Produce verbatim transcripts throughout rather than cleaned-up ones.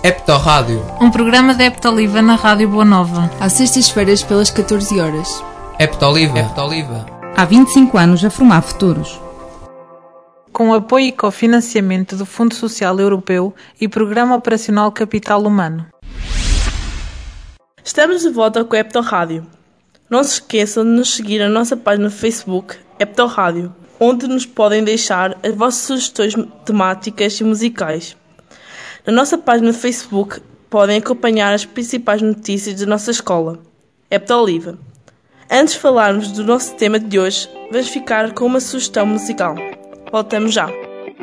Heptorrádio, um programa da Heptoliva na Rádio Boa Nova. Às sextas-feiras pelas catorze horas. Heptoliva, Heptoliva. Há vinte e cinco anos a formar futuros. Com o apoio e cofinanciamento do Fundo Social Europeu e Programa Operacional Capital Humano. Estamos de volta com a Heptorrádio. Não se esqueçam de nos seguir na nossa página no Facebook, Heptorrádio, onde nos podem deixar as vossas sugestões temáticas e musicais. Na nossa página no Facebook podem acompanhar as principais notícias da nossa escola, Heptoliva. Antes de falarmos do nosso tema de hoje, vamos ficar com uma sugestão musical. Voltamos já.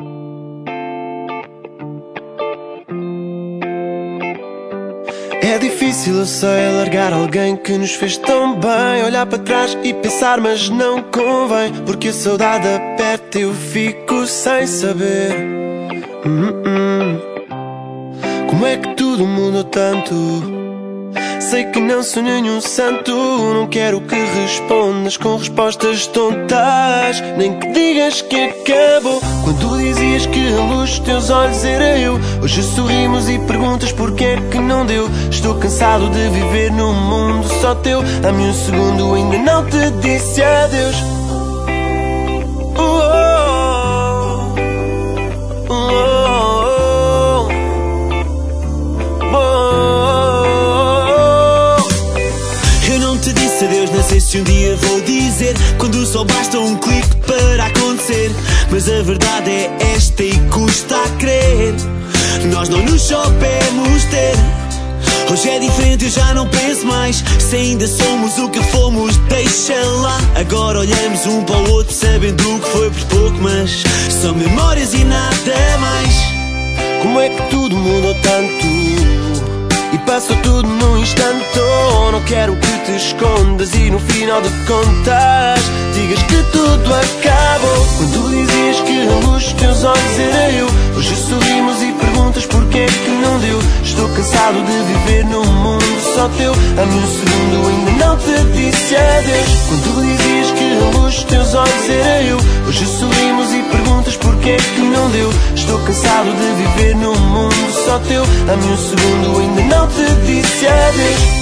É difícil, eu sei, largar alguém que nos fez tão bem. Olhar para trás e pensar, mas não convém, porque a saudade aperta e eu fico sem saber hum, hum. Como é que tudo mudou tanto? Sei que não sou nenhum santo. Não quero que respondas com respostas tontas, nem que digas que acabou. Quando dizias que a luz dos teus olhos era eu, hoje sorrimos e perguntas porque é que não deu. Estou cansado de viver num mundo só teu. Dá-me um segundo, ainda não te disse adeus. Oh, oh, oh, oh, oh, oh. Eu não te disse adeus, não sei se um dia vou dizer, quando só basta um clique para acontecer. Mas a verdade é esta e custa a crer, nós não nos soubemos ter. Hoje é diferente, eu já não penso mais. Se ainda somos o que fomos, deixa lá. Agora olhamos um para o outro sabendo que foi por pouco, mas são memórias e nada mais. Como é que tudo mudou tanto e passou tudo num instante? Oh, não quero que te escondas e no final de contas digas que tudo acabou. Quando dizias que a luz dos teus olhos era eu, hoje sorrimos e perguntas porque é que não deu. Estou cansado de viver num mundo só teu. Dá-me um segundo, ainda não te disse adeus. Quando dizias que a luz dos teus olhos era eu, hoje sorrimos e perguntas porque é que não deu. Estou cansado de viver num mundo só teu. Dá-me um segundo, ainda não te disse adeus.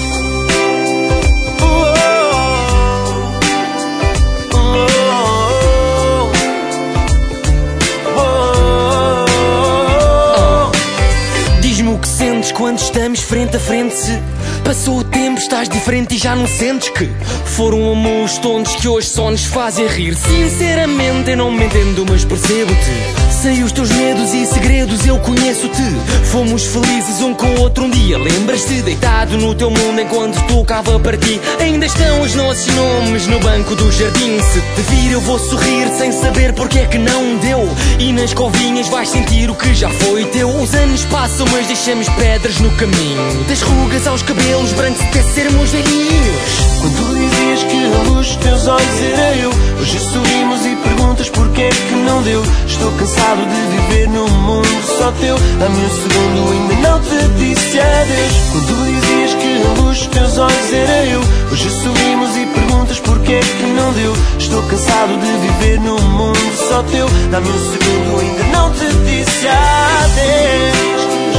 Quando estamos frente a frente, se passou o tempo, estás diferente e já não sentes que foram amores tontos que hoje só nos fazem rir. Sinceramente eu não me entendo, mas percebo-te. Sei os teus medos e segredos, eu conheço-te. Fomos felizes um com o outro um dia. Lembras-te, deitado no teu mundo enquanto tocava para ti. Ainda estão os nossos nomes no banco do jardim. Se te vir eu vou sorrir sem saber porque é que não deu. E nas covinhas vais sentir o que já foi teu. Os anos passam mas deixamos pedras no caminho, das rugas aos cabelos brancos até sermos velhinhos. Quando dizias que a luz dos teus olhos era eu, hoje sorrimos e perguntas porque é que não deu. Estou cansado de viver num mundo só teu. Dá-me um segundo, ainda não te disse adeus. Quando dizias que a luz dos teus olhos era eu, hoje sorrimos e perguntas porque é que não deu. Estou cansado de viver num mundo só teu. Dá-me um segundo, ainda não te disse adeus.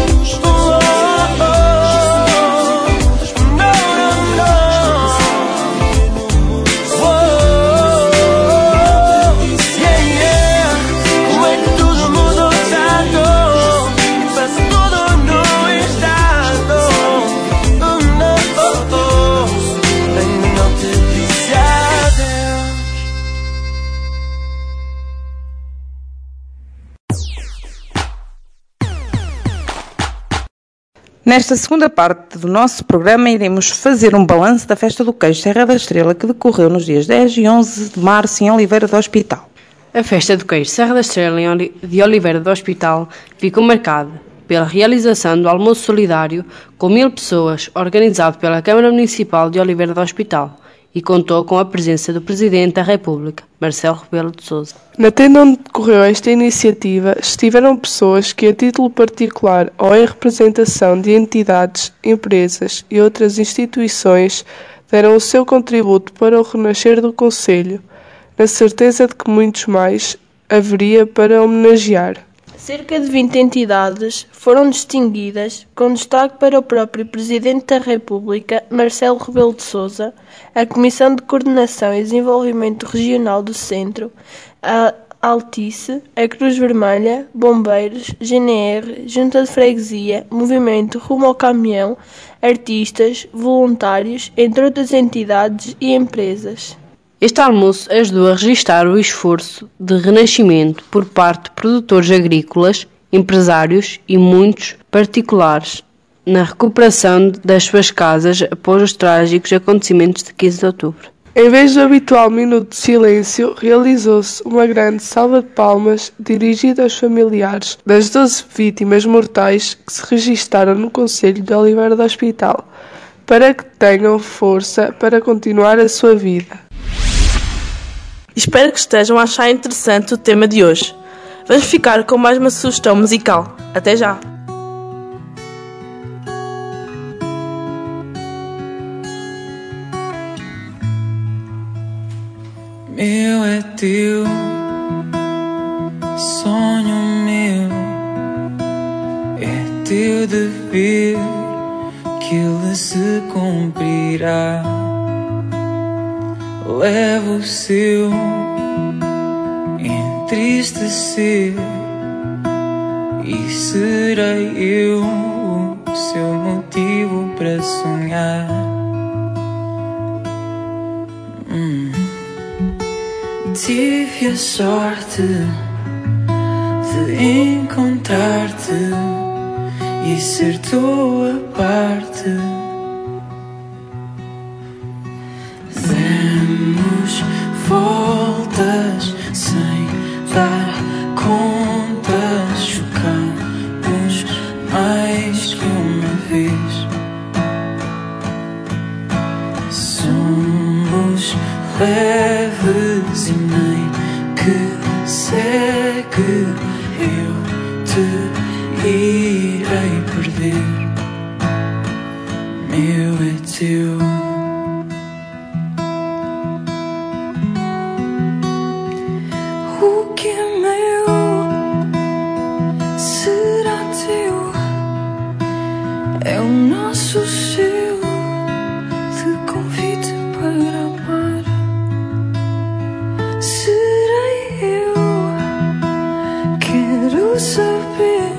Nesta segunda parte do nosso programa iremos fazer um balanço da Festa do Queijo Serra da Estrela que decorreu nos dias dez e onze de março em Oliveira do Hospital. A Festa do Queijo Serra da Estrela de Oliveira do Hospital ficou marcada pela realização do almoço solidário com mil pessoas, organizado pela Câmara Municipal de Oliveira do Hospital, e contou com a presença do Presidente da República, Marcelo Rebelo de Sousa. Na tenda onde decorreu esta iniciativa estiveram pessoas que, a título particular ou em representação de entidades, empresas e outras instituições, deram o seu contributo para o renascer do Concelho, na certeza de que muitos mais haveria para homenagear. Cerca de vinte entidades foram distinguidas, com destaque para o próprio Presidente da República, Marcelo Rebelo de Sousa, a Comissão de Coordenação e Desenvolvimento Regional do Centro, a Altice, a Cruz Vermelha, Bombeiros, G N R, Junta de Freguesia, Movimento Rumo ao Caminhão, artistas, voluntários, entre outras entidades e empresas. Este almoço ajudou a registar o esforço de renascimento por parte de produtores agrícolas, empresários e muitos particulares na recuperação das suas casas após os trágicos acontecimentos de quinze de outubro. Em vez do habitual minuto de silêncio, realizou-se uma grande salva de palmas dirigida aos familiares das doze vítimas mortais que se registaram no concelho de Oliveira do Hospital, para que tenham força para continuar a sua vida. Espero que estejam a achar interessante o tema de hoje. Vamos ficar com mais uma sugestão musical. Até já! Meu é teu, sonho meu, é teu dever que ele se cumprirá. Leva o seu entristecer e serei eu o seu motivo para sonhar. Hum. Tive a sorte de encontrar-te e ser tua parte. Demos voltas sem dar conta, chocamos mais que uma vez. Somos leves e nem que segue eu te irei perder. Meu é teu. O que é meu será teu, é o nosso selo de convite para amar. Serei eu, quero saber,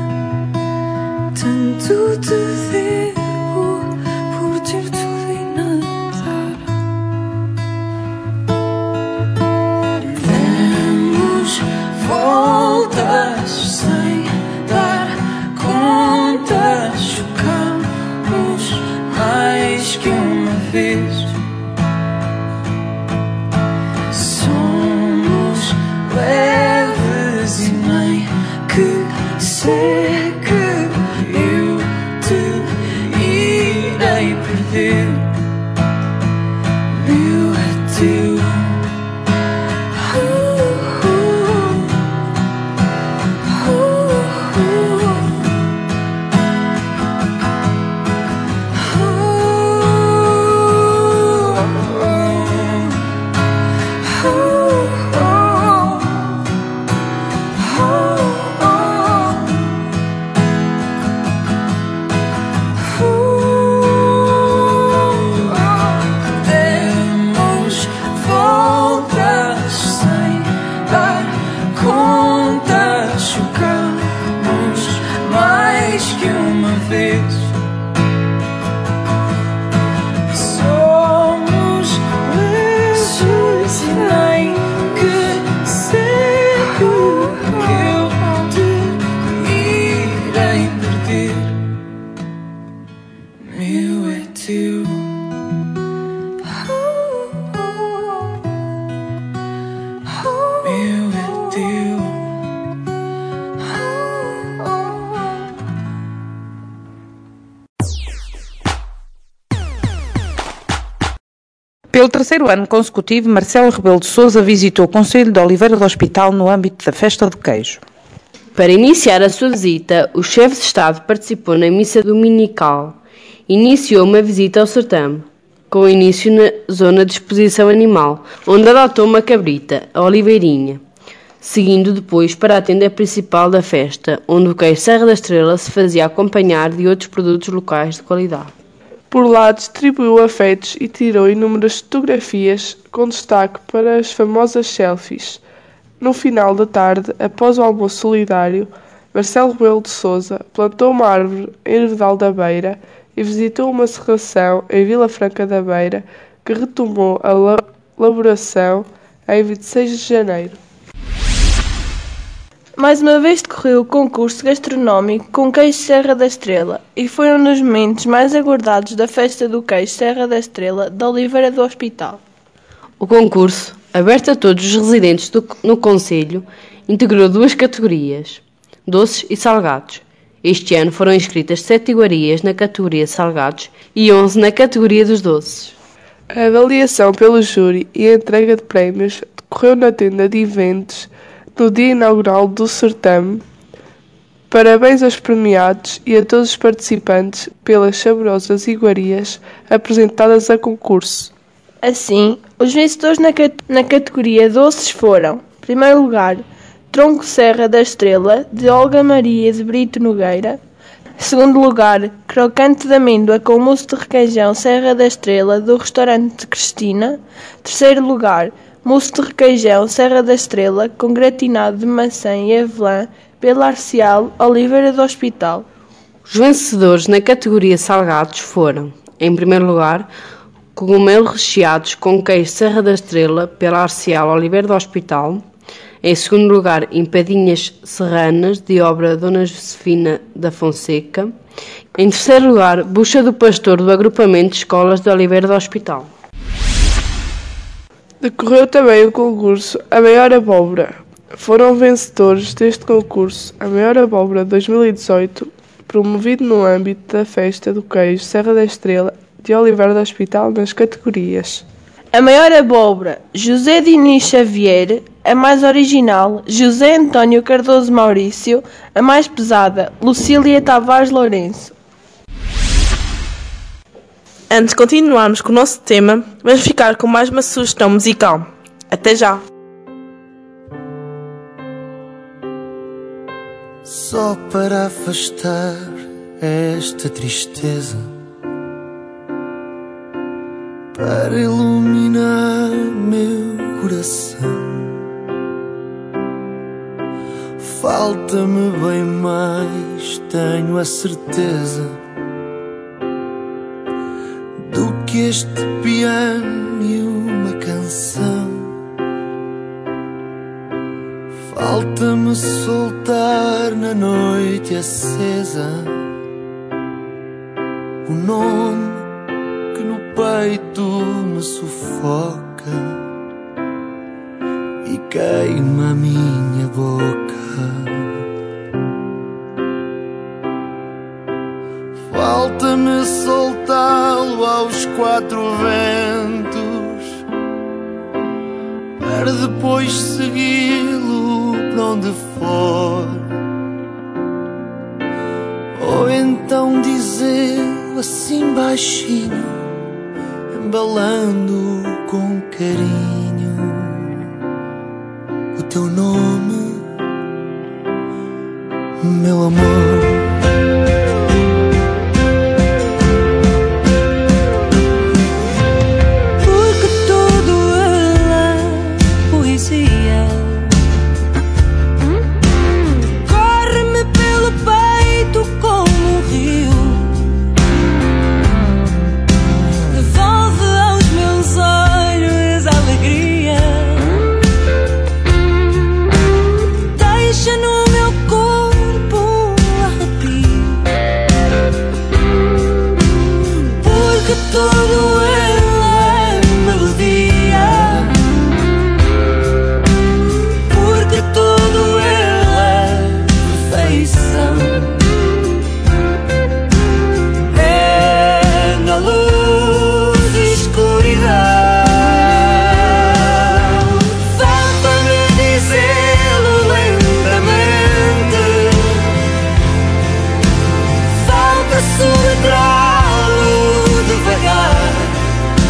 tanto te devo por ter tudo e nada dar. Demos voltas sem dar conta, chocamos mais que uma vez. Somos leves e nem que sei que eu te irei perder. Meu é teu. Demos voltas sem dar conta, chocamos mais que uma vez. Somos leves e nem que segue eu te irei perder. Meu é teu. Meu é teu. Pelo terceiro ano consecutivo, Marcelo Rebelo de Sousa visitou o concelho de Oliveira do Hospital no âmbito da Festa do Queijo. Para iniciar a sua visita, o chefe de Estado participou na missa dominical. Iniciou uma visita ao certame, com início na zona de exposição animal, onde adotou uma cabrita, a Oliveirinha. seguindo depois para a tenda principal da festa, onde o queijo Serra da Estrela se fazia acompanhar de outros produtos locais de qualidade. Por lá distribuiu afetos e tirou inúmeras fotografias, com destaque para as famosas selfies. No final da tarde, após o almoço solidário, Marcelo Rebelo de Sousa plantou uma árvore em Hervedal da Beira e visitou uma serração em Vila Franca da Beira, que retomou a elaboração em vinte e seis de janeiro. Mais uma vez decorreu o concurso gastronómico com queijo Serra da Estrela e foi um dos momentos mais aguardados da festa do queijo Serra da Estrela da Oliveira do Hospital. O concurso, aberto a todos os residentes do, no concelho, integrou duas categorias, doces e salgados. Este ano foram inscritas sete iguarias na categoria salgados e onze na categoria dos doces. A avaliação pelo júri e a entrega de prémios decorreu na tenda de eventos no dia inaugural do certame. Parabéns aos premiados e a todos os participantes pelas saborosas iguarias apresentadas a concurso. Assim, os vencedores na, cat- na categoria doces foram, em primeiro lugar, Tronco Serra da Estrela, de Olga Maria de Brito Nogueira. Segundo lugar, Crocante de Amêndoa com mousse de requeijão Serra da Estrela, do restaurante Cristina. Terceiro lugar, mousse de requeijão Serra da Estrela com gratinado de maçã e avelã pela Arcial Oliveira do Hospital. Os vencedores na categoria salgados foram, em primeiro lugar, cogumelos recheados com queijo Serra da Estrela pela Arcial Oliveira do Hospital. Em segundo lugar, empadinhas serranas de obra Dona Josefina da Fonseca. Em terceiro lugar, bucha do pastor do agrupamento de escolas de Oliveira do Hospital. Decorreu também o concurso A Maior Abóbora. Foram vencedores deste concurso A Maior Abóbora dois mil e dezoito, promovido no âmbito da Festa do Queijo Serra da Estrela de Oliveira do Hospital nas categorias: A Maior Abóbora, José Diniz Xavier. A mais original, José António Cardoso Maurício. A mais pesada, Lucília Tavares Lourenço. Antes de continuarmos com o nosso tema, vamos ficar com mais uma sugestão musical. Até já! Só para afastar esta tristeza, para iluminar meu coração, falta-me bem mais, tenho a certeza, do que este piano e uma canção. Falta-me soltar na noite acesa o nome que no peito me sufoca e queima a minha boca. Falta-me soltá-lo aos quatro ventos para depois segui-lo para onde for, ou então dizê-lo assim baixinho, embalando com carinho o teu nome, meu amor.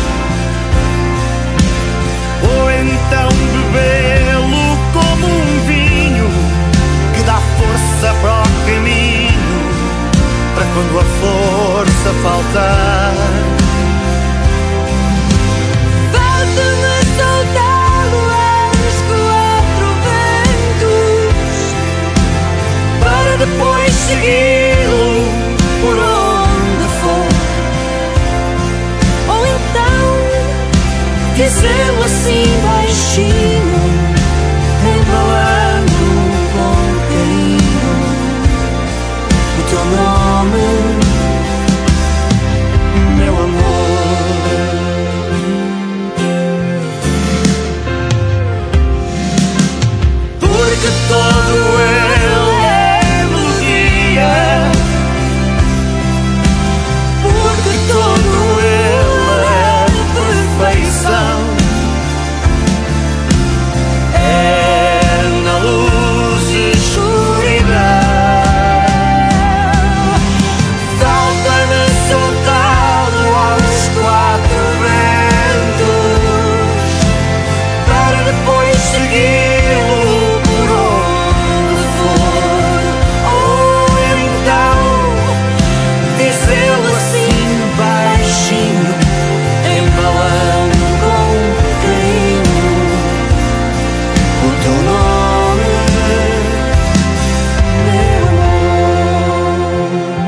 Ou então bebê-lo como um quando a força faltar. Falta-me soltá-lo aos quatro ventos, para depois segui-lo por onde for. Ou então dizê-lo assim baixinho, embalando com carinho o teu nome, meu amor. Porque todo ele é melodia, porque todo ele é perfeição. É na luz e escuridão. Falta-me soltá-lo aos quatro ventos, para depois segui-lo por onde for. Ou então dizê-lo assim baixinho, embalando com carinho o teu nome, meu amor.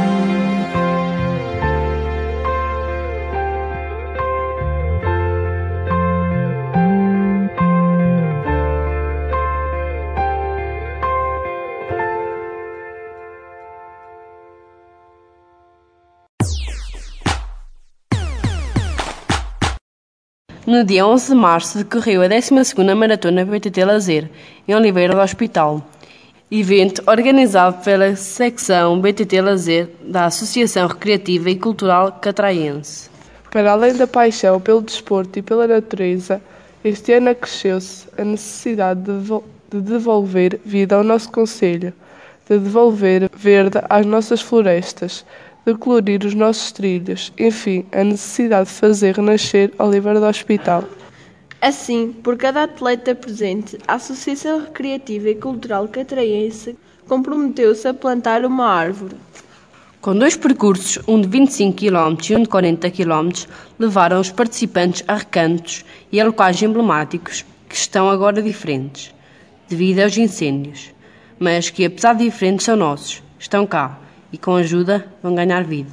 No dia onze de março decorreu a décima segunda Maratona B T T Lazer, em Oliveira do Hospital, evento organizado pela secção B T T Lazer da Associação Recreativa e Cultural Catraense. Para além da paixão pelo desporto e pela natureza, este ano acresceu-se a necessidade de devol- de devolver vida ao nosso concelho, de devolver verde às nossas florestas, de colorir os nossos trilhos, enfim, a necessidade de fazer renascer Oliveira do Hospital. Assim, por cada atleta presente, a Associação Recreativa e Cultural Catraense comprometeu-se a plantar uma árvore. Com dois percursos, um de vinte e cinco quilómetros e um de quarenta quilómetros, levaram os participantes a recantos e a locais emblemáticos que estão agora diferentes, devido aos incêndios, mas que, apesar de diferentes, são nossos, estão cá e, com ajuda, vão ganhar vida.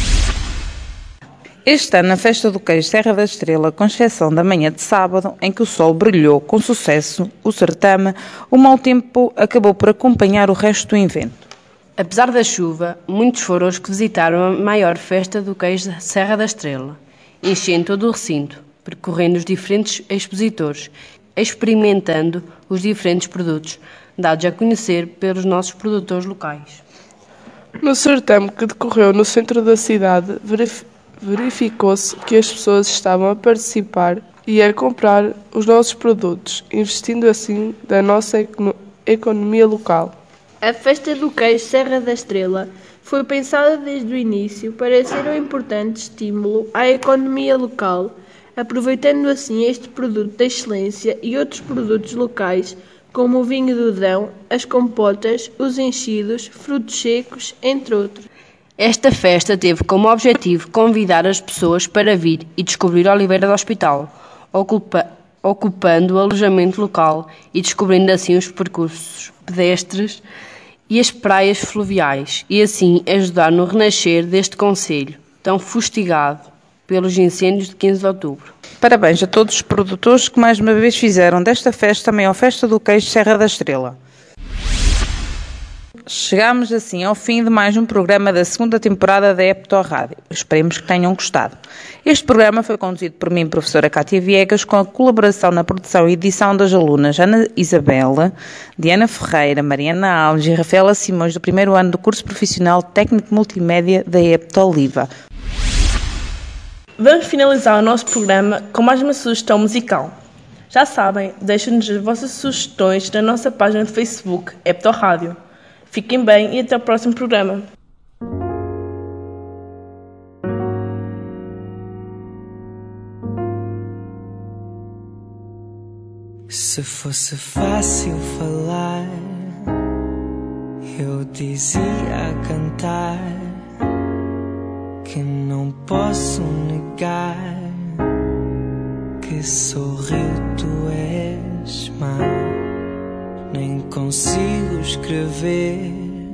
Este ano, a Festa do Queijo Serra da Estrela, com exceção da manhã de sábado, em que o sol brilhou com sucesso, o certame, o mau tempo acabou por acompanhar o resto do evento. Apesar da chuva, muitos foram os que visitaram a maior festa do queijo Serra da Estrela, enchendo todo o recinto, percorrendo os diferentes expositores, experimentando os diferentes produtos, dados a conhecer pelos nossos produtores locais. No certame que decorreu no centro da cidade, verif- verificou-se que as pessoas estavam a participar e a comprar os nossos produtos, investindo assim da nossa econo- economia local. A Festa do Queijo Serra da Estrela foi pensada desde o início para ser um importante estímulo à economia local, aproveitando assim este produto de excelência e outros produtos locais, como o vinho do Dão, as compotas, os enchidos, frutos secos, entre outros. Esta festa teve como objetivo convidar as pessoas para vir e descobrir Oliveira do Hospital, ocupa- ocupando o alojamento local e descobrindo assim os percursos pedestres e as praias fluviais, e assim ajudar no renascer deste concelho, tão fustigado pelos incêndios de quinze de outubro. Parabéns a todos os produtores que mais uma vez fizeram desta festa a maior festa do queijo Serra da Estrela. Chegamos assim ao fim de mais um programa da segunda temporada da Epto Rádio. Esperemos que tenham gostado. Este programa foi conduzido por mim, professora Cátia Viegas, com a colaboração na produção e edição das alunas Ana Isabela, Diana Ferreira, Mariana Alves e Rafaela Simões, do primeiro ano do curso profissional técnico multimédia da Epto Oliva. Vamos finalizar o nosso programa com mais uma sugestão musical. Já sabem, deixem-nos as vossas sugestões na nossa página de Facebook, Epto Rádio. Fiquem bem e até o próximo programa. Se fosse fácil falar, eu dizia a cantar. posso negar que sorriu, tu és má. Nem consigo escrever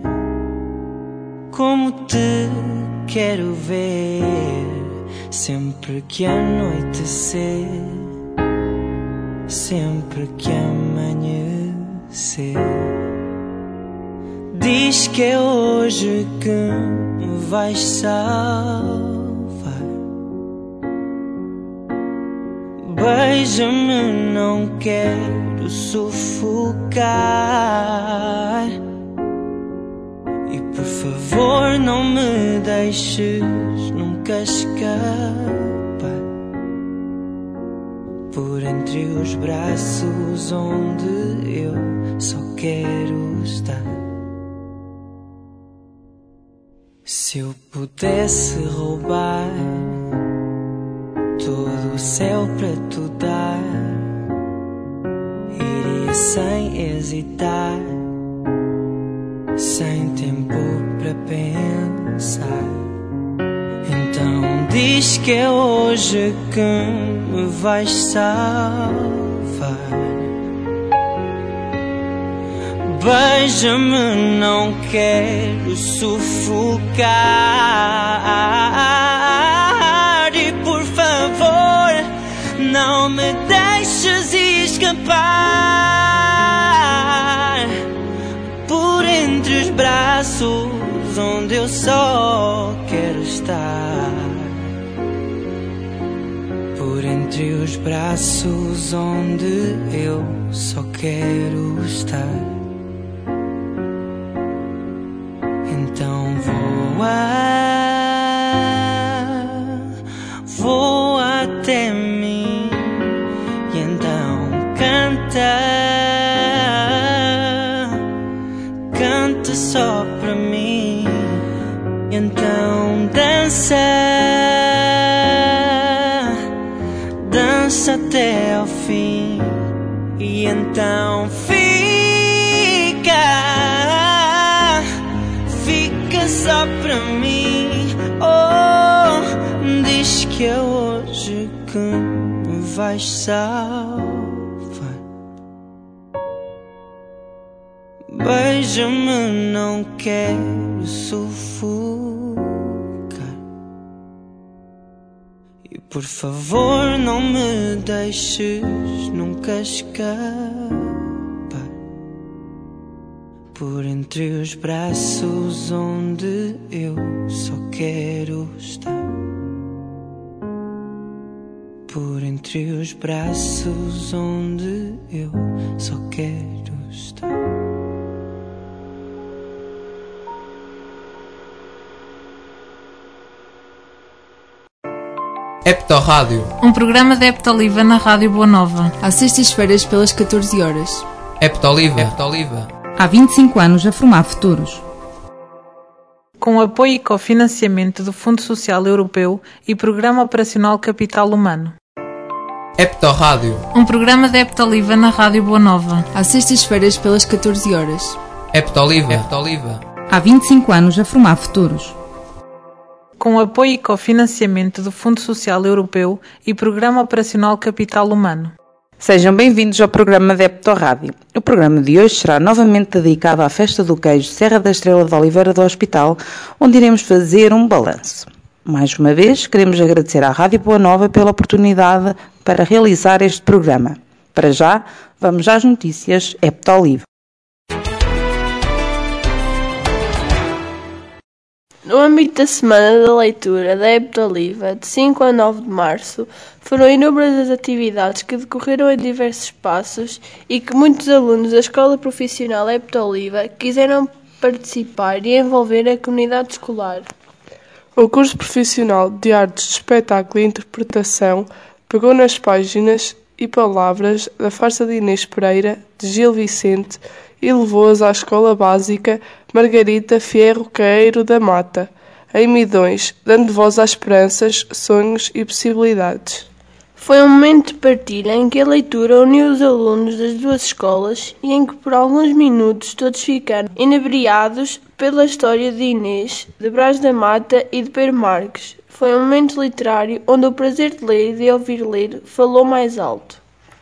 como te quero ver. Sempre que anoitecer, sempre que amanhecer, diz que é hoje que me vais salvar. Beija-me, não quero sufocar. E por favor não me deixes nunca escapar por entre os braços onde eu só quero estar. Se eu pudesse roubar todo o céu para tu dar, iria sem hesitar, sem tempo para pensar. Então diz que é hoje que me vais salvar. Beija-me, não quero sufocar. E por favor, não me deixes escapar por entre os braços onde eu só quero estar. Por entre os braços onde eu só quero estar. Então voa, voa até mim e então canta, canta só pra mim. E então dança, dança até ao fim. E então fica, fica só pra mim. Oh, diz que é hoje que me vais salvar. Beija-me, não quero sufocar. E por favor não me deixes nunca escapar por entre os braços onde eu só quero estar. Por entre os braços onde eu só quero estar. Heptorrádio, um programa da Heptoliva na Rádio Boa Nova. Às sextas-feiras pelas catorze horas. Heptoliva, Heptoliva. Há vinte e cinco anos a formar futuros. Com apoio e cofinanciamento do Fundo Social Europeu e Programa Operacional Capital Humano. Heptorrádio, um programa da Heptoliva na Rádio Boa Nova. Às sextas-feiras pelas catorze horas. Heptoliva, Heptoliva. Há vinte e cinco anos a formar futuros. Com apoio e cofinanciamento do Fundo Social Europeu e Programa Operacional Capital Humano. Sejam bem-vindos ao programa da Heptorrádio. O programa de hoje será novamente dedicado à Festa do Queijo Serra da Estrela de Oliveira do Hospital, onde iremos fazer um balanço. Mais uma vez, queremos agradecer à Rádio Boa Nova pela oportunidade para realizar este programa. Para já, vamos às notícias Heptoliva. No âmbito da Semana da Leitura da Heptoliva, de cinco a nove de março, foram inúmeras as atividades que decorreram em diversos espaços e que muitos alunos da Escola Profissional Heptoliva quiseram participar e envolver a comunidade escolar. O curso profissional de Artes de Espetáculo e Interpretação pegou nas páginas e palavras da farsa de Inês Pereira, de Gil Vicente, e levou-as à Escola Básica Margarita Fierro Caeiro da Mata, em Midões, dando voz às esperanças, sonhos e possibilidades. Foi um momento de partilha em que a leitura uniu os alunos das duas escolas e em que por alguns minutos todos ficaram inebriados pela história de Inês, de Brás da Mata e de Pedro Marques. Foi um momento literário onde o prazer de ler e de ouvir ler falou mais alto.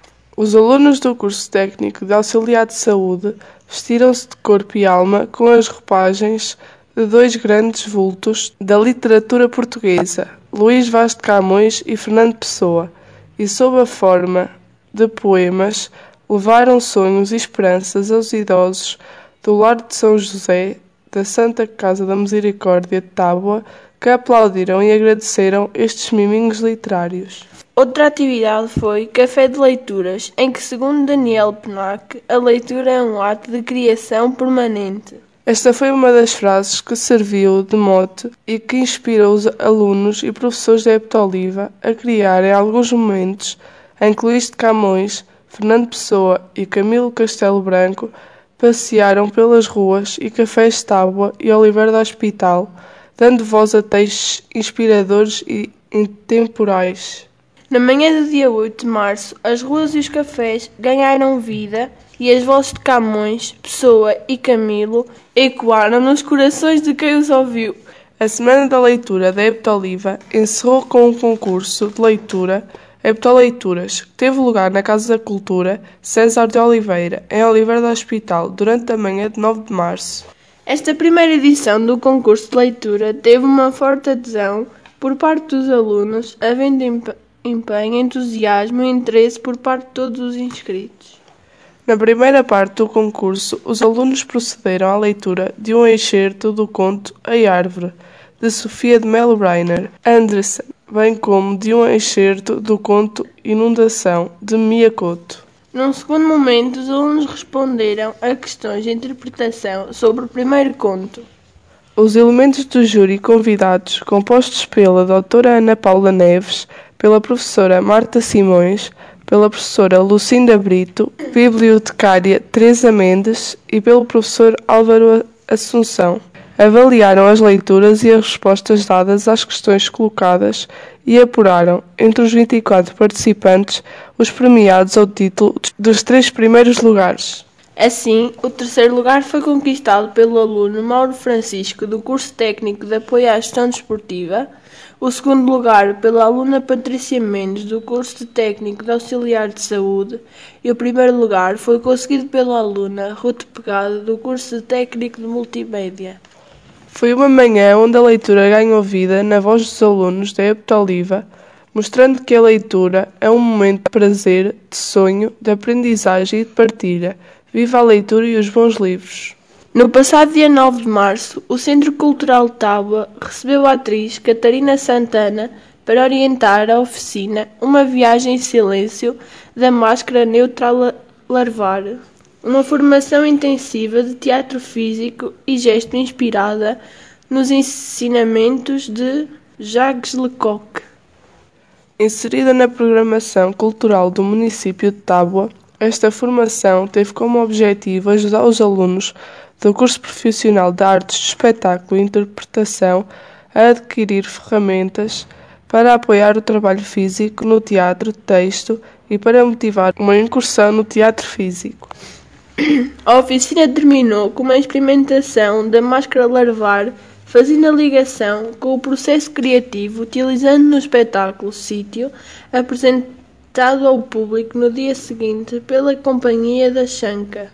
Os alunos do curso técnico de auxiliar de saúde vestiram-se de corpo e alma com as roupagens de dois grandes vultos da literatura portuguesa, Luís Vaz de Camões e Fernando Pessoa, e sob a forma de poemas levaram sonhos e esperanças aos idosos do Lar de São José da Santa Casa da Misericórdia de Tábua, que aplaudiram e agradeceram estes miminhos literários. Outra atividade foi Café de Leituras, em que, segundo Daniel Penac, a leitura é um ato de criação permanente. Esta foi uma das frases que serviu de mote e que inspira os alunos e professores da Hepto Oliva a criar em alguns momentos em que Luís de Camões, Fernando Pessoa e Camilo Castelo Branco passearam pelas ruas e cafés de Tábua e Oliveira do Hospital, dando voz a textos inspiradores e intemporais. Na manhã do dia oito de março, as ruas e os cafés ganharam vida e as vozes de Camões, Pessoa e Camilo ecoaram nos corações de quem os ouviu. A Semana da Leitura da Hepto Oliva encerrou com um concurso de leitura Hepto Leituras, que teve lugar na Casa da Cultura César de Oliveira, em Oliveira do Hospital, durante a manhã de nove de março. Esta primeira edição do concurso de leitura teve uma forte adesão por parte dos alunos, havendo empenho, entusiasmo e interesse por parte de todos os inscritos. Na primeira parte do concurso, os alunos procederam à leitura de um excerto do conto A Árvore, de Sofia de Melo Rainer Andersen, bem como de um excerto do conto Inundação, de Mia Couto. Num segundo momento, os alunos responderam a questões de interpretação sobre o primeiro conto. Os elementos do júri convidados, compostos pela doutora Ana Paula Neves, pela professora Marta Simões, pela professora Lucinda Brito, bibliotecária Teresa Mendes e pelo professor Álvaro Assunção, avaliaram as leituras e as respostas dadas às questões colocadas e apuraram, entre os vinte e quatro participantes, os premiados ao título dos três primeiros lugares. Assim, o terceiro lugar foi conquistado pelo aluno Mauro Francisco, do curso técnico de apoio à gestão desportiva, o segundo lugar pela aluna Patrícia Mendes, do curso de técnico de auxiliar de saúde, e o primeiro lugar foi conseguido pela aluna Ruth Pegado, do curso de técnico de multimédia. Foi uma manhã onde a leitura ganhou vida na voz dos alunos da Hepto Oliva, mostrando que a leitura é um momento de prazer, de sonho, de aprendizagem e de partilha. Viva a leitura e os bons livros! No passado dia nove de março, o Centro Cultural de Tábua recebeu a atriz Catarina Santana para orientar a oficina Uma Viagem em Silêncio da Máscara Neutral Larvar, uma formação intensiva de teatro físico e gesto inspirada nos ensinamentos de Jacques Lecoq. Inserida na programação cultural do município de Tábua, esta formação teve como objetivo ajudar os alunos do curso profissional de Artes de Espetáculo e Interpretação a adquirir ferramentas para apoiar o trabalho físico no teatro de texto e para motivar uma incursão no teatro físico. A oficina terminou com uma experimentação da máscara larvar, fazendo a ligação com o processo criativo, utilizando no espetáculo Sítio, apresentado ao público no dia seguinte pela Companhia da Chanca.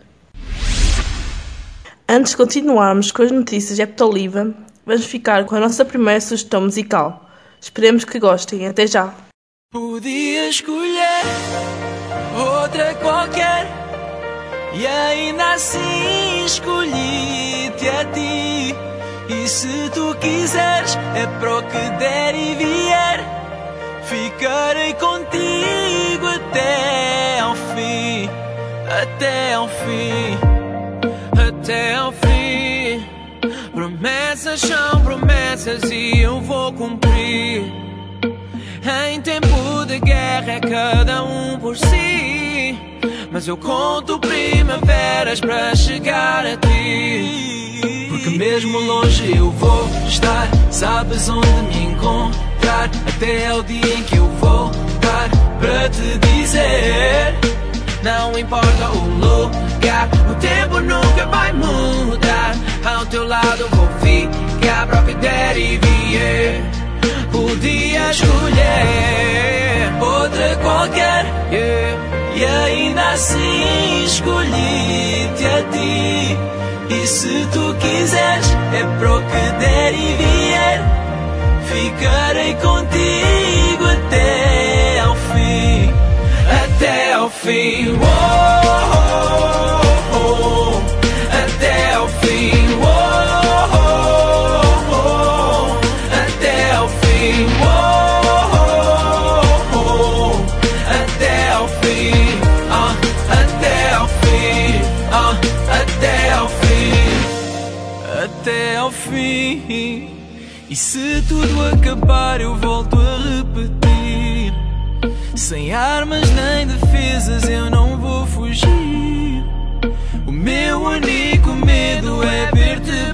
Antes de continuarmos com as notícias de Hepto Oliva, vamos ficar com a nossa primeira sugestão musical. Esperemos que gostem. Até já! Podia escolher outra qualquer e ainda assim escolhi-te a ti. E se tu quiseres, é para o que der e vier, ficarei contigo até ao fim, até ao fim, até ao fim. Promessas são promessas e eu vou cumprir. Em tempo de guerra é cada um por si, mas eu conto primaveras para chegar a ti. Porque mesmo longe eu vou estar, sabes onde me encontrar, até ao dia em que eu voltar. lugar para te dizer. Não importa o lugar, o tempo nunca vai mudar. Ao teu lado vou ficar para o que der e vier. Podia escolher outra qualquer, yeah. E ainda assim escolhi-te a ti. E se tu quiseres, é para o que der e vier. Ficarei contigo até ao fim, até ao fim, oh, oh, oh, oh. Até ao fim, oh, oh, oh. Até ao fim, oh, oh, oh. Até ao fim, ah, até ao fim, ah, até ao fim, até ao fim. E se tudo acabar eu volto a repetir. Sem armas nem defesas eu não vou fugir. O meu único medo é ver-te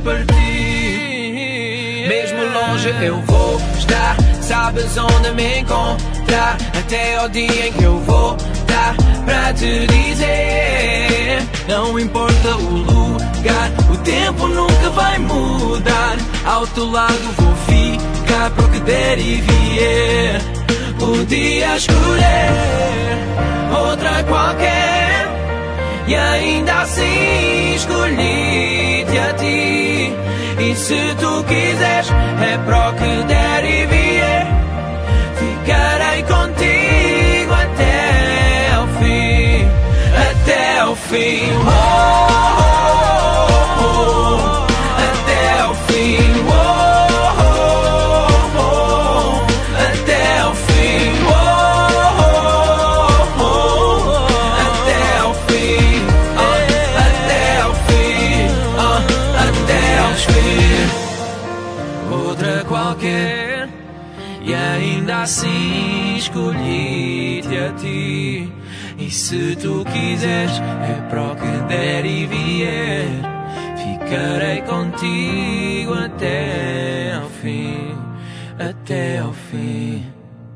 partir. Mesmo longe eu vou estar, sabes onde me encontrar. Até ao dia em que eu vou dar pra te dizer. Não importa o lugar, o tempo nunca vai mudar. Ao teu lado vou ficar para o que der e vier. Podia escolher outra qualquer, e ainda assim escolhi-te a ti. E se tu quiseres, é para o que der e vier. Ficarei contigo até ao fim, até ao fim, oh, oh, oh, oh. Até ao fim, oh, oh, oh. Até ao fim, oh, oh, oh. Até ao fim, ah, até ao fim, ah, até ao fim. Outra qualquer, e ainda assim escolhi-te a ti. E se tu quiseres, é para o que der e vier. Ficarei contigo até ao fim, até ao fim.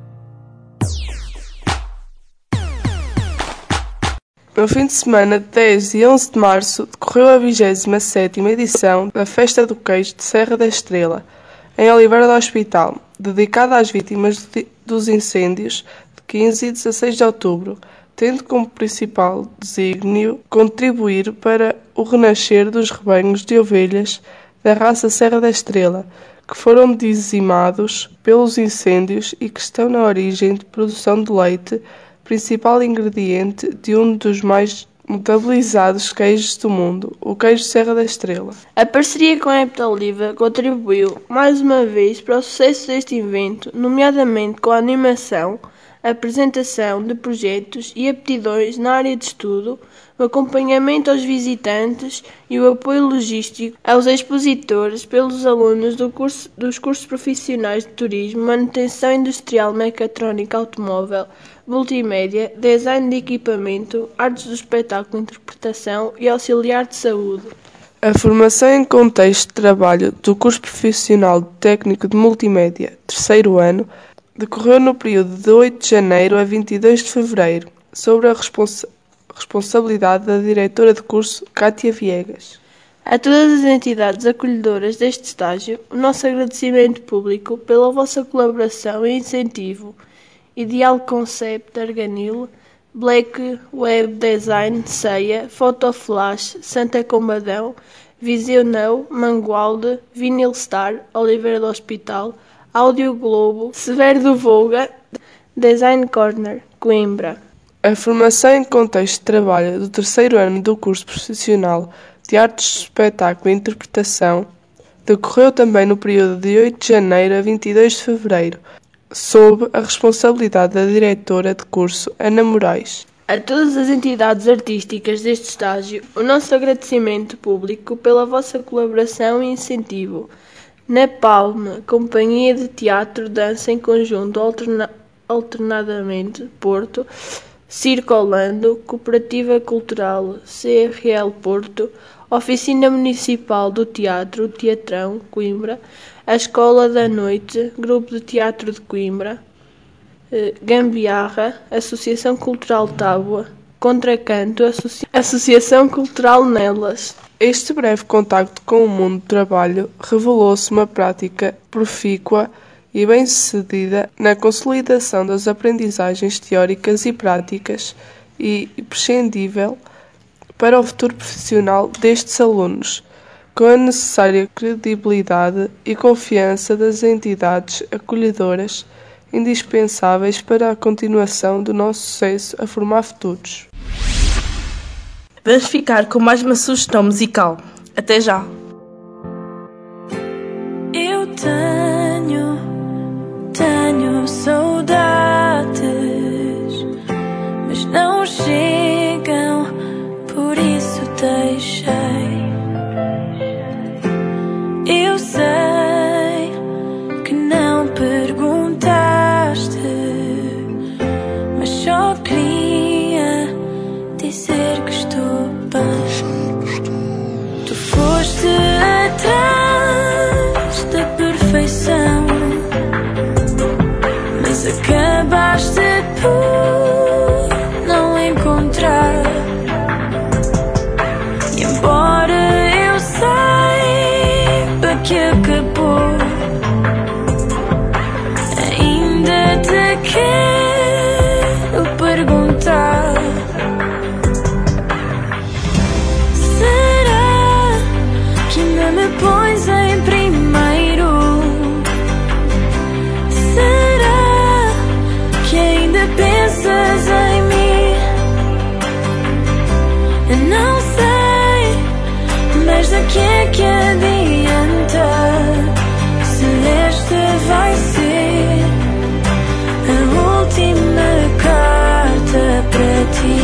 No fim de semana de dez e onze de março decorreu a vigésima sétima edição da Festa do Queijo de Serra da Estrela, em Oliveira do Hospital, dedicada às vítimas dos incêndios de quinze e dezasseis de outubro, tendo como principal desígnio contribuir para o renascer dos rebanhos de ovelhas da raça Serra da Estrela, que foram dizimados pelos incêndios e que estão na origem de produção de leite, principal ingrediente de um dos mais notabilizados queijos do mundo, o queijo Serra da Estrela. A parceria com a Heptoliva contribuiu, mais uma vez, para o sucesso deste evento, nomeadamente com a animação, a apresentação de projetos e aptidões na área de estudo, o acompanhamento aos visitantes e o apoio logístico aos expositores pelos alunos do curso, dos cursos profissionais de turismo, manutenção industrial, mecatrónica, automóvel, multimédia, design de equipamento, artes do espetáculo, interpretação e auxiliar de saúde. A formação em contexto de trabalho do curso profissional de técnico de multimédia, terceiro ano, decorreu no período de oito de janeiro a vinte e dois de fevereiro, sob a responsa- responsabilidade da diretora de curso, Cátia Viegas. A todas as entidades acolhedoras deste estágio, o nosso agradecimento público pela vossa colaboração e incentivo. Ideal Concept, Arganil, Black Web Design, Ceia, Photoflash, Santa Combadão, Viseu Now, Mangualde, Vinyl Star, Oliveira do Hospital, Áudio Globo, Severo do Volga, Design Corner, Coimbra. A formação em contexto de trabalho do terceiro ano do curso profissional de Artes de Espetáculo e Interpretação decorreu também no período de oito de janeiro a vinte e dois de fevereiro, sob a responsabilidade da diretora de curso, Ana Moraes. A todas as entidades artísticas deste estágio, o nosso agradecimento público pela vossa colaboração e incentivo. Napalm, Companhia de Teatro, Dança em Conjunto, alterna- alternadamente, Porto, Circo Orlando, Cooperativa Cultural C R L Porto, Oficina Municipal do Teatro, Teatrão, Coimbra, a Escola da Noite, Grupo de Teatro de Coimbra, Gambiarra, Associação Cultural Tábua, Contracanto, Associa- Associação Cultural Nelas. Este breve contacto com o mundo do trabalho revelou-se uma prática profícua e bem-sucedida na consolidação das aprendizagens teóricas e práticas e imprescindível para o futuro profissional destes alunos, com a necessária credibilidade e confiança das entidades acolhedoras indispensáveis para a continuação do nosso sucesso a formar futuros. Vamos ficar com mais uma sugestão musical. Até já! Eu tenho, tenho saudades, mas não chegam, por isso deixei. Eu sei que não perguntaste, mas só queria dizer que estou bem. Tu foste atrás da perfeição, mas acabaste por não encontrar. E embora eu saiba que acabou, ainda te quero perguntar: será que ainda me pões em primeiro? Será que ainda pensas em mim? Eu não sei, mas daqui é que adianta, se esta vai ser a última carta para ti.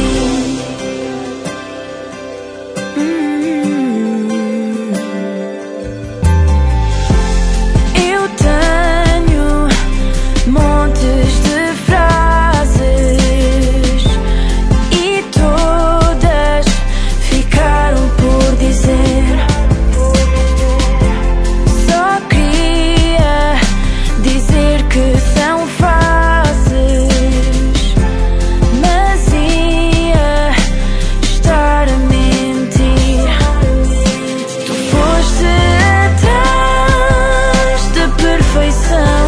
Eu tenho montes de frases e todas ficaram por dizer. Só queria dizer que são frases, mas ia estar a mentir. Tu foste atrás da perfeição,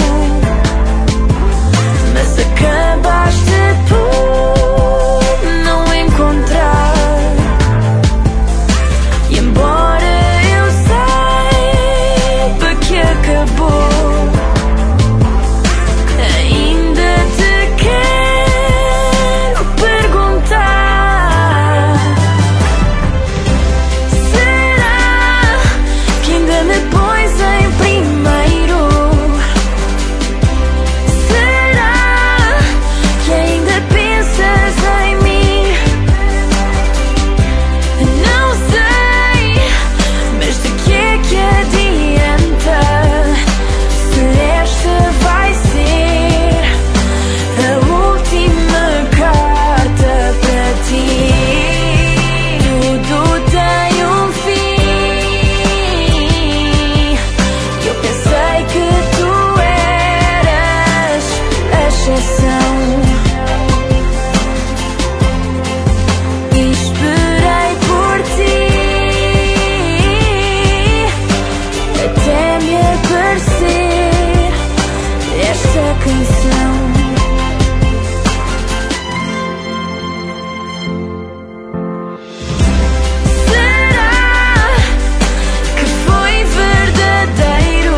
mas acabaste por não encontrar. E embora eu saiba que acabou, ainda te quero perguntar: será que ainda me pões em primeiro? Será que ainda pensas em mim? Não sei, mas de que é que adianta, se esta vai ser a última carta para ti. Tudo tem um fim. Eu pensei que tu eras a exceção e esperei por ti até me aparecer esta canção. Será que foi verdadeiro?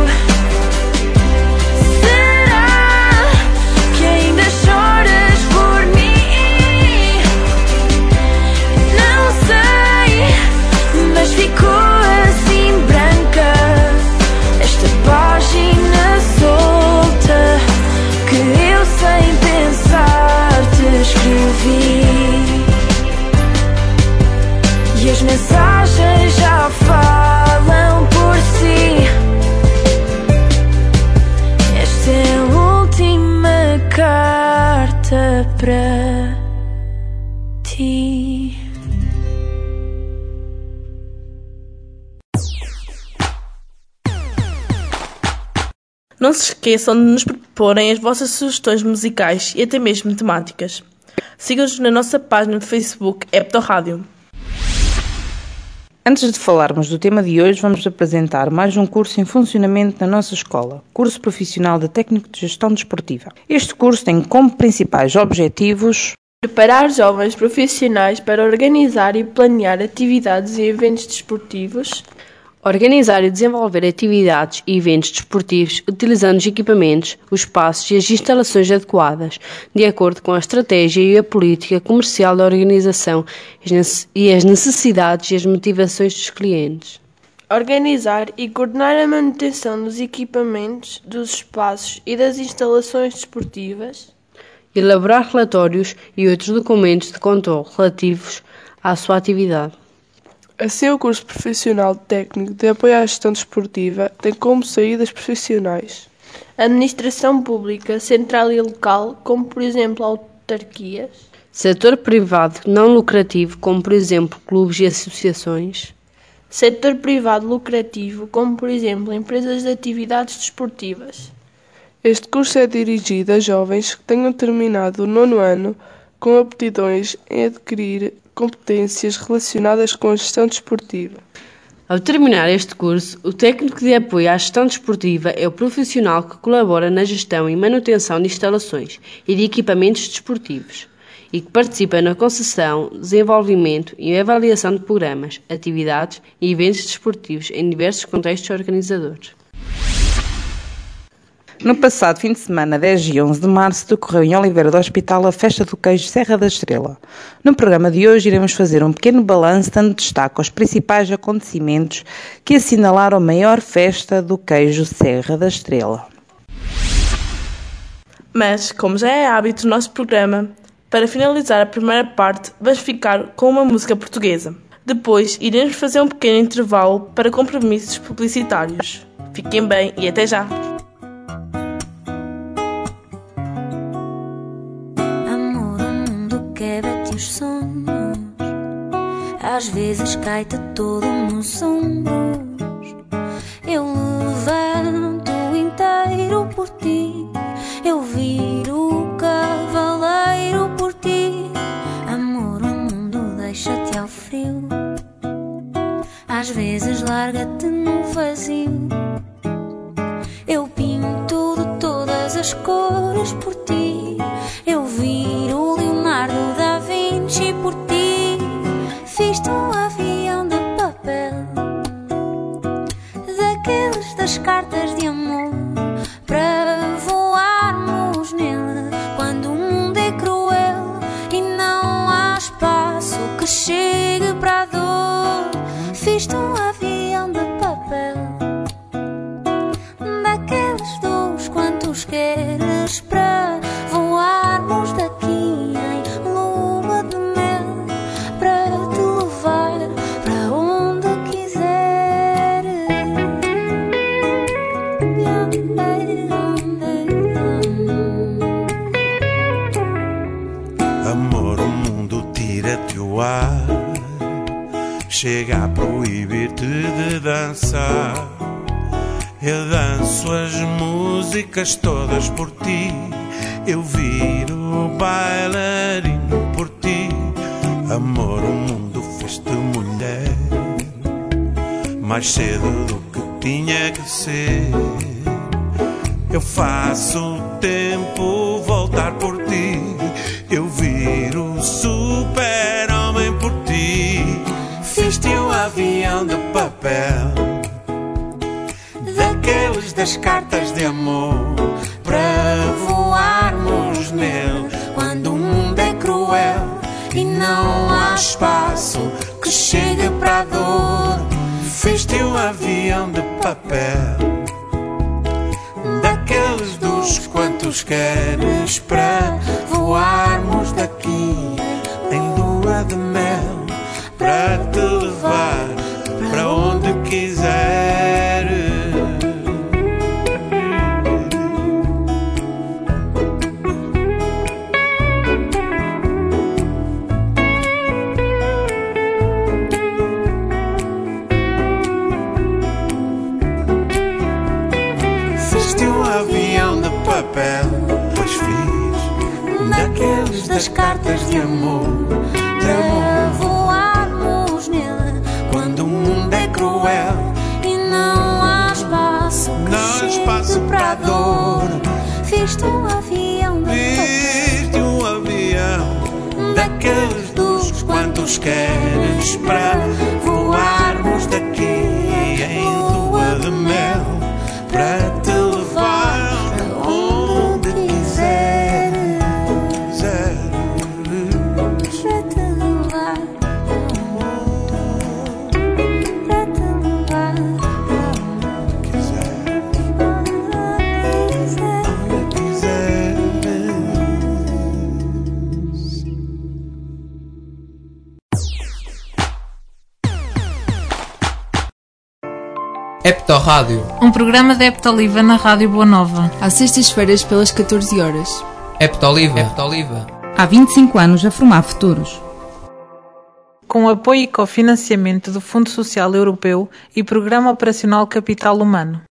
Será que ainda choras por mim? Não sei, mas ficou assim branca esta página solta que eu sem pensar te escrevi. E as mensagens já falam por si. Esta é a última carta para ti. Não se esqueçam de nos proporem as vossas sugestões musicais e até mesmo temáticas. Sigam-nos na nossa página de Facebook Hepto Rádio. Antes de falarmos do tema de hoje, vamos apresentar mais um curso em funcionamento na nossa escola, Curso Profissional de Técnico de Gestão Desportiva. Este curso tem como principais objetivos preparar jovens profissionais para organizar e planear atividades e eventos desportivos, organizar e desenvolver atividades e eventos desportivos utilizando os equipamentos, os espaços e as instalações adequadas, de acordo com a estratégia e a política comercial da organização e as necessidades e as motivações dos clientes. Organizar e coordenar a manutenção dos equipamentos, dos espaços e das instalações desportivas, elaborar relatórios e outros documentos de controle relativos à sua atividade. Assim, o curso profissional técnico de apoio à gestão desportiva tem como saídas profissionais administração pública, central e local, como por exemplo autarquias, setor privado não lucrativo, como por exemplo clubes e associações, setor privado lucrativo, como por exemplo empresas de atividades desportivas. Este curso é dirigido a jovens que tenham terminado o nono ano com aptidões em adquirir competências relacionadas com a gestão desportiva. Ao terminar este curso, o técnico de apoio à gestão desportiva é o profissional que colabora na gestão e manutenção de instalações e de equipamentos desportivos e que participa na concessão, desenvolvimento e avaliação de programas, atividades e eventos desportivos em diversos contextos organizadores. No passado fim de semana, dez e onze de março, decorreu em Oliveira do Hospital a Festa do Queijo Serra da Estrela. No programa de hoje iremos fazer um pequeno balanço dando destaque aos principais acontecimentos que assinalaram a maior festa do queijo Serra da Estrela. Mas, como já é hábito do nosso programa, para finalizar a primeira parte, vamos ficar com uma música portuguesa. Depois, iremos fazer um pequeno intervalo para compromissos publicitários. Fiquem bem e até já! Os sonhos, às vezes cai-te todo nos ombros. Eu levanto inteiro por ti, eu viro o cavaleiro por ti. Amor, o mundo deixa-te ao frio, às vezes larga-te no vazio. Eu pinto de todas as cores por ti, eu viro o Leonardo da Vinci por ti. Fiz-te um avião de papel, daqueles das cartas de amor, para voarmos nele quando o mundo é cruel e não há espaço que chegue para a dor. Fiz-te um avião de papel, daqueles dos quantos queres, para voarmos daqui em lua de mel, para te levar para onde quiser. Amor, o mundo tira-te o ar, chega a proibir-te de dançar. Eu danço as músicas todas por ti, eu viro bailarino por ti. Amor, o mundo fez-te mulher, mais cedo do que tinha que ser. Eu faço o tempo voltar por ti, eu viro super-homem por ti. Fiz-te um avião de papel, daqueles das cartas de amor, para voarmos nele quando o mundo é cruel e não há espaço que chegue para a dor. Fiz-te um avião de papel, daqueles dos quantos queres, para voarmos daqui em lua de mel, para te levar para onde quiser. Fiz-te um das cartas de amor, de para amor. voarmos nele Quando o mundo é cruel e não há espaço que não há chegue espaço para a para a dor. Viste um avião de Viste um avião daqueles dos quantos queres para voarmos daqui em lua de mel, para te levar para onde quiseres, quiseres. para te levar para te levar Heptorrádio. Um programa da Heptoliva na Rádio Boa Nova. Às sextas-feiras pelas catorze horas. Heptoliva. Heptoliva. Há vinte e cinco anos a formar futuros. Com apoio e cofinanciamento do Fundo Social Europeu e Programa Operacional Capital Humano.